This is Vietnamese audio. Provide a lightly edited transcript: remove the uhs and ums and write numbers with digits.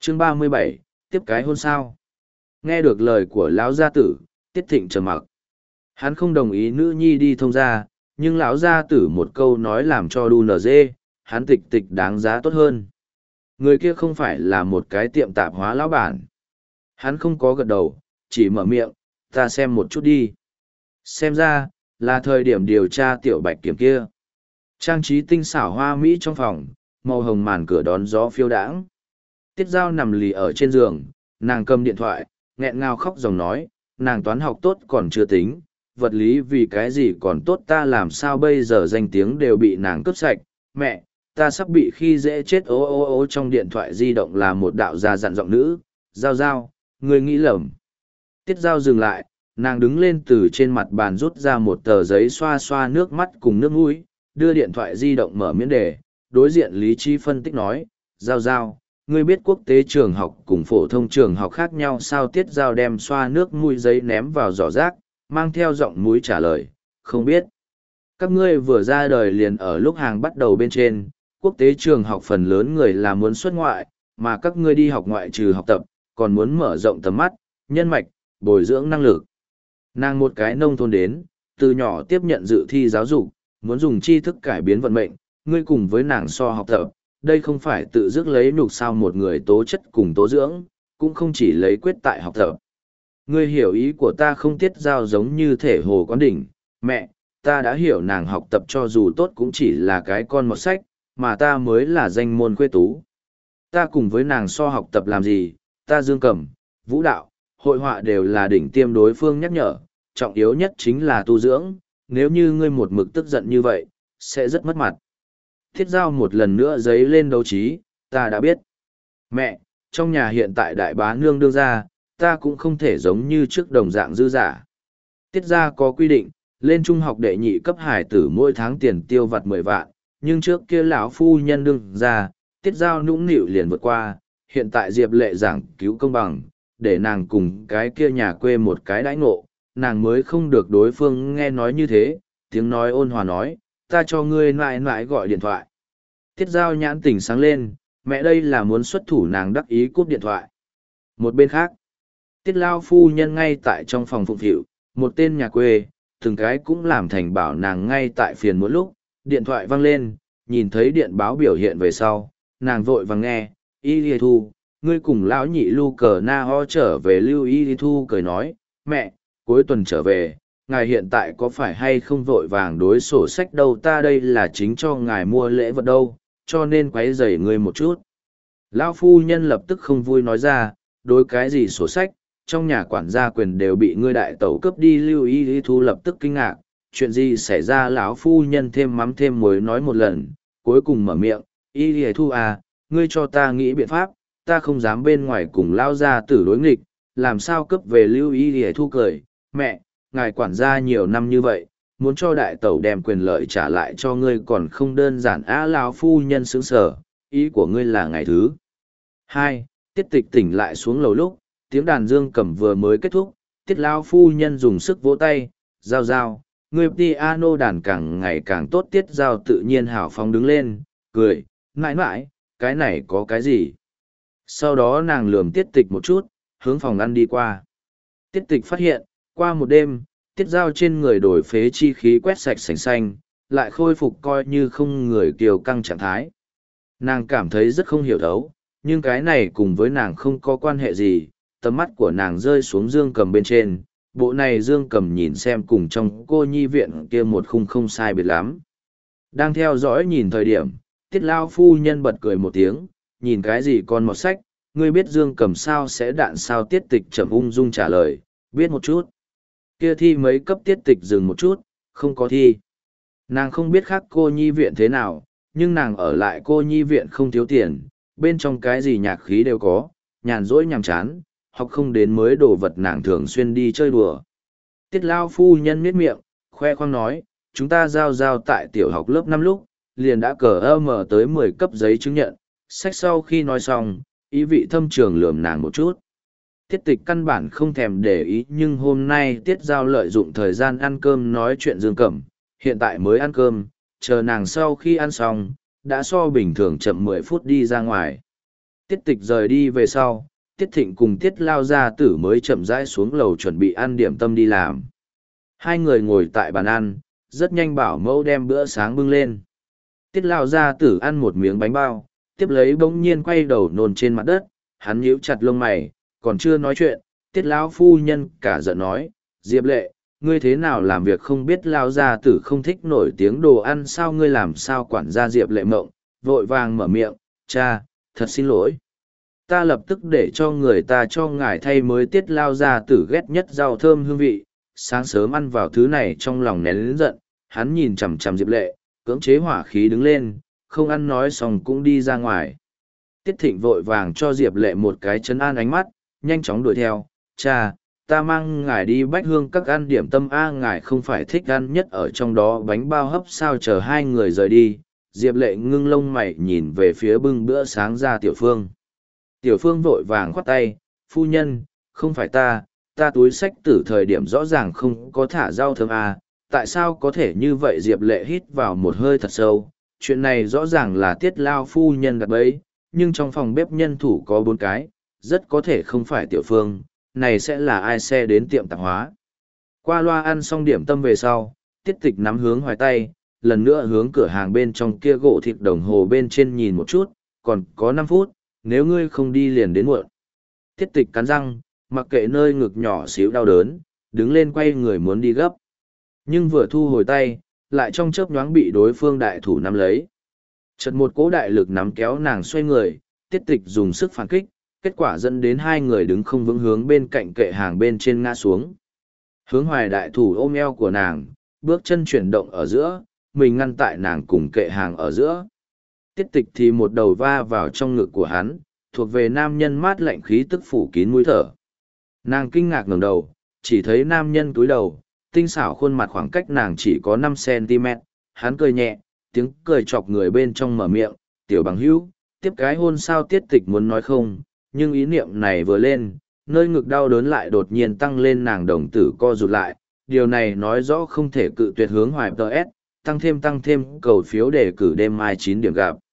Chương 37, tiếp cái hôn sao. Nghe được lời của lão gia tử, Tiết Thịnh trầm mặc. Hắn không đồng ý nữ nhi đi thông gia, nhưng lão gia tử một câu nói làm cho đu nở dê, hắn tịch tịch đáng giá tốt hơn. Người kia không phải là một cái tiệm tạp hóa lão bản. Hắn không có gật đầu, chỉ mở miệng, ta xem một chút đi. Xem ra, là thời điểm điều tra tiểu bạch kiểm kia. Trang trí tinh xảo hoa mỹ trong phòng, màu hồng màn cửa đón gió phiêu đãng. Tiết Giao nằm lì ở trên giường, nàng cầm điện thoại, nghẹn ngào khóc dòng nói, nàng toán học tốt còn chưa tính, vật lý vì cái gì còn tốt ta làm sao bây giờ danh tiếng đều bị nàng cướp sạch. Mẹ, ta sắp bị khi dễ chết ố ố ố. Trong điện thoại di động là một đạo già dặn giọng nữ, Giao Giao, ngươi nghĩ lầm. Tiết Giao dừng lại, nàng đứng lên từ trên mặt bàn rút ra một tờ giấy xoa xoa nước mắt cùng nước mũi, đưa điện thoại di động mở miễn đề, đối diện lý trí phân tích nói, Giao Giao, ngươi biết quốc tế trường học cùng phổ thông trường học khác nhau sao? Tiết Giao đem xoa nước mũi giấy ném vào giỏ rác, mang theo giọng mũi trả lời, không biết. Các ngươi vừa ra đời liền ở lúc hàng bắt đầu bên trên, quốc tế trường học phần lớn người là muốn xuất ngoại, mà các ngươi đi học ngoại trừ học tập, còn muốn mở rộng tầm mắt, nhân mạch, bồi dưỡng năng lực. Nàng một cái nông thôn đến, từ nhỏ tiếp nhận dự thi giáo dục, muốn dùng tri thức cải biến vận mệnh, ngươi cùng với nàng so học tập, đây không phải tự dứt lấy nhục sao? Một người tố chất cùng tố dưỡng, cũng không chỉ lấy quyết tại học tập. Ngươi hiểu ý của ta không? Tiết Giao giống như thể hồ quán đỉnh, mẹ, ta đã hiểu, nàng học tập cho dù tốt cũng chỉ là cái con một sách, mà ta mới là danh môn khuê tú. Ta cùng với nàng so học tập làm gì? Ta dương cầm, vũ đạo, hội họa đều là đỉnh tiêm. Đối phương nhắc nhở, trọng yếu nhất chính là tu dưỡng, nếu như ngươi một mực tức giận như vậy, sẽ rất mất mặt. Thiết Giao một lần nữa giấy lên đấu trí, ta đã biết. Mẹ, trong nhà hiện tại đại bá nương đương ra, ta cũng không thể giống như trước đồng dạng dư giả. Tiết gia có quy định, lên trung học đệ nhị cấp hải tử mỗi tháng tiền tiêu vặt 10 vạn, nhưng trước kia lão phu nhân đương ra, Tiết Giao nũng nịu liền vượt qua, hiện tại Diệp Lệ giảng cứu công bằng, để nàng cùng cái kia nhà quê một cái đãi ngộ, nàng mới không được đối phương nghe nói như thế, tiếng nói ôn hòa nói, ta cho ngươi mãi mãi gọi điện thoại. Tiết Giao nhãn tỉnh sáng lên, mẹ đây là muốn xuất thủ. Nàng đắc ý cúp điện thoại. Một bên khác, Tiết Lao phu nhân ngay tại trong phòng phụng phịu, một tên nhà quê, từng cái cũng làm thành bảo nàng ngay tại phiền mỗi lúc, điện thoại vang lên, nhìn thấy điện báo biểu hiện về sau, nàng vội vàng nghe, Y Lì Thu, ngươi cùng lão nhị Lu Cờ Na Ho trở về. Lưu Y Lì Thu cười nói, mẹ, cuối tuần trở về, ngài hiện tại có phải hay không vội vàng đối sổ sách đâu? Ta đây là chính cho ngài mua lễ vật đâu, cho nên quấy rầy ngươi một chút. Lão phu nhân lập tức không vui nói ra, đối cái gì sổ sách, trong nhà quản gia quyền đều bị ngươi đại tẩu cướp đi. Lưu Y Lì Thu lập tức kinh ngạc, chuyện gì xảy ra? Lão phu nhân thêm mắm thêm muối nói một lần, cuối cùng mở miệng, Y Lì Thu à, ngươi cho ta nghĩ biện pháp, ta không dám bên ngoài cùng lao gia tử đối nghịch, làm sao cướp về? Lưu Y Lì Thu cười, mẹ, ngài quản gia nhiều năm như vậy, muốn cho đại tẩu đem quyền lợi trả lại cho ngươi còn không đơn giản á? Lão phu nhân sững sờ, ý của ngươi là ngày thứ hai. Tiết Tịch tỉnh lại xuống lầu lúc, tiếng đàn dương cầm vừa mới kết thúc, Tiết Lão phu nhân dùng sức vỗ tay, Giao Giao, ngươi piano đàn càng ngày càng tốt. Tiết Giao tự nhiên hào phóng đứng lên, cười, mãi mãi, cái này có cái gì? Sau đó nàng lườm Tiết Tịch một chút, hướng phòng ăn đi qua. Tiết Tịch phát hiện, qua một đêm, Tiết Giao trên người đổi phế chi khí quét sạch sành xanh, lại khôi phục coi như không người kiều căng trạng thái. Nàng cảm thấy rất không hiểu thấu, nhưng cái này cùng với nàng không có quan hệ gì. Tầm mắt của nàng rơi xuống dương cầm bên trên, bộ này dương cầm nhìn xem cùng trong cô nhi viện kia một khung không sai biệt lắm. Đang theo dõi nhìn thời điểm, Tiết Lao phu nhân bật cười một tiếng, nhìn cái gì con một sách, ngươi biết dương cầm sao sẽ đạn sao? Tiết Tịch chậm ung dung trả lời, biết một chút. Kia thi mấy cấp? Tiết Tịch dừng một chút, không có thi. Nàng không biết khác cô nhi viện thế nào, nhưng nàng ở lại cô nhi viện không thiếu tiền, bên trong cái gì nhạc khí đều có, nhàn rỗi nhàm chán, học không đến mới đồ vật nàng thường xuyên đi chơi đùa. Tiết Lao phu nhân miết miệng, khoe khoang nói, chúng ta giao tại tiểu học lớp 5 lúc, liền đã cờ mở tới 10 cấp giấy chứng nhận. Sách sau khi nói xong, ý vị thâm trường lườm nàng một chút. Tiết Tịch căn bản không thèm để ý, nhưng hôm nay Tiết Giao lợi dụng thời gian ăn cơm nói chuyện dương cầm, hiện tại mới ăn cơm, chờ nàng sau khi ăn xong, đã so bình thường chậm 10 phút đi ra ngoài. Tiết tịch rời đi về sau, Tiết Thịnh cùng Tiết Lao Gia Tử mới chậm rãi xuống lầu chuẩn bị ăn điểm tâm đi làm. Hai người ngồi tại bàn ăn, rất nhanh bảo mẫu đem bữa sáng bưng lên. Tiết Lao Gia Tử ăn một miếng bánh bao, tiếp lấy bỗng nhiên quay đầu nôn trên mặt đất, hắn nhíu chặt lông mày, còn chưa nói chuyện, Tiết Lão phu nhân cả giận nói, Diệp Lệ, ngươi thế nào làm việc không biết Lao Gia Tử không thích nổi tiếng đồ ăn sao ngươi làm sao quản gia Diệp Lệ mộng, vội vàng mở miệng, cha, thật xin lỗi. Ta lập tức để cho người ta cho ngài thay mới. Tiết Lao Gia Tử ghét nhất rau thơm hương vị, sáng sớm ăn vào thứ này trong lòng nén lớn giận, hắn nhìn chằm chằm Diệp Lệ, cưỡng chế hỏa khí đứng lên, không ăn nói xong cũng đi ra ngoài. Tiết Thịnh vội vàng cho Diệp Lệ một cái trấn an ánh mắt, nhanh chóng đuổi theo, cha, ta mang ngài đi Bách Hương các ăn điểm tâm a, ngài không phải thích ăn nhất ở trong đó bánh bao hấp sao. Chờ hai người rời đi, Diệp Lệ ngưng lông mày nhìn về phía bưng bữa sáng ra Tiểu Phương. Tiểu Phương vội vàng khoát tay, phu nhân, không phải ta túi xách tử thời điểm rõ ràng không có thả rau thơm à, tại sao có thể như vậy? Diệp Lệ hít vào một hơi thật sâu, chuyện này rõ ràng là Tiết Lao phu nhân đặt bẫy, nhưng trong phòng bếp nhân thủ có 4 cái, rất có thể không phải Tiểu Phương, này sẽ là ai xe đến tiệm tạp hóa. Qua loa ăn xong điểm tâm về sau, Tiết Tịch nắm hướng Hoài tay, lần nữa hướng cửa hàng bên trong kia gỗ thịt đồng hồ bên trên nhìn một chút, còn có 5 phút, nếu ngươi không đi liền đến muộn. Tiết Tịch cắn răng, mặc kệ nơi ngực nhỏ xíu đau đớn, đứng lên quay người muốn đi gấp. Nhưng vừa thu hồi tay, lại trong chớp nhoáng bị đối phương đại thủ nắm lấy. Chợt một cỗ đại lực nắm kéo nàng xoay người, Tiết Tịch dùng sức phản kích, kết quả dẫn đến hai người đứng không vững hướng bên cạnh kệ hàng bên trên ngã xuống. Hướng Hoài đại thủ ôm eo của nàng, bước chân chuyển động ở giữa, mình ngăn tại nàng cùng kệ hàng ở giữa. Tiết Tịch thì một đầu va vào trong ngực của hắn, thuộc về nam nhân mát lạnh khí tức phủ kín mũi thở. Nàng kinh ngạc ngẩng đầu, chỉ thấy nam nhân cúi đầu, tinh xảo khuôn mặt khoảng cách nàng chỉ có 5 cm, hắn cười nhẹ, tiếng cười chọc người bên trong mở miệng, tiểu bằng hữu, tiếp cái hôn sao. Tiết Tịch muốn nói không, nhưng ý niệm này vừa lên, nơi ngực đau đớn lại đột nhiên tăng lên, nàng đồng tử co rụt lại, điều này nói rõ không thể cự tuyệt. Hướng Hoài TS, tăng thêm cầu phiếu để cử đêm mai 9 điểm gặp.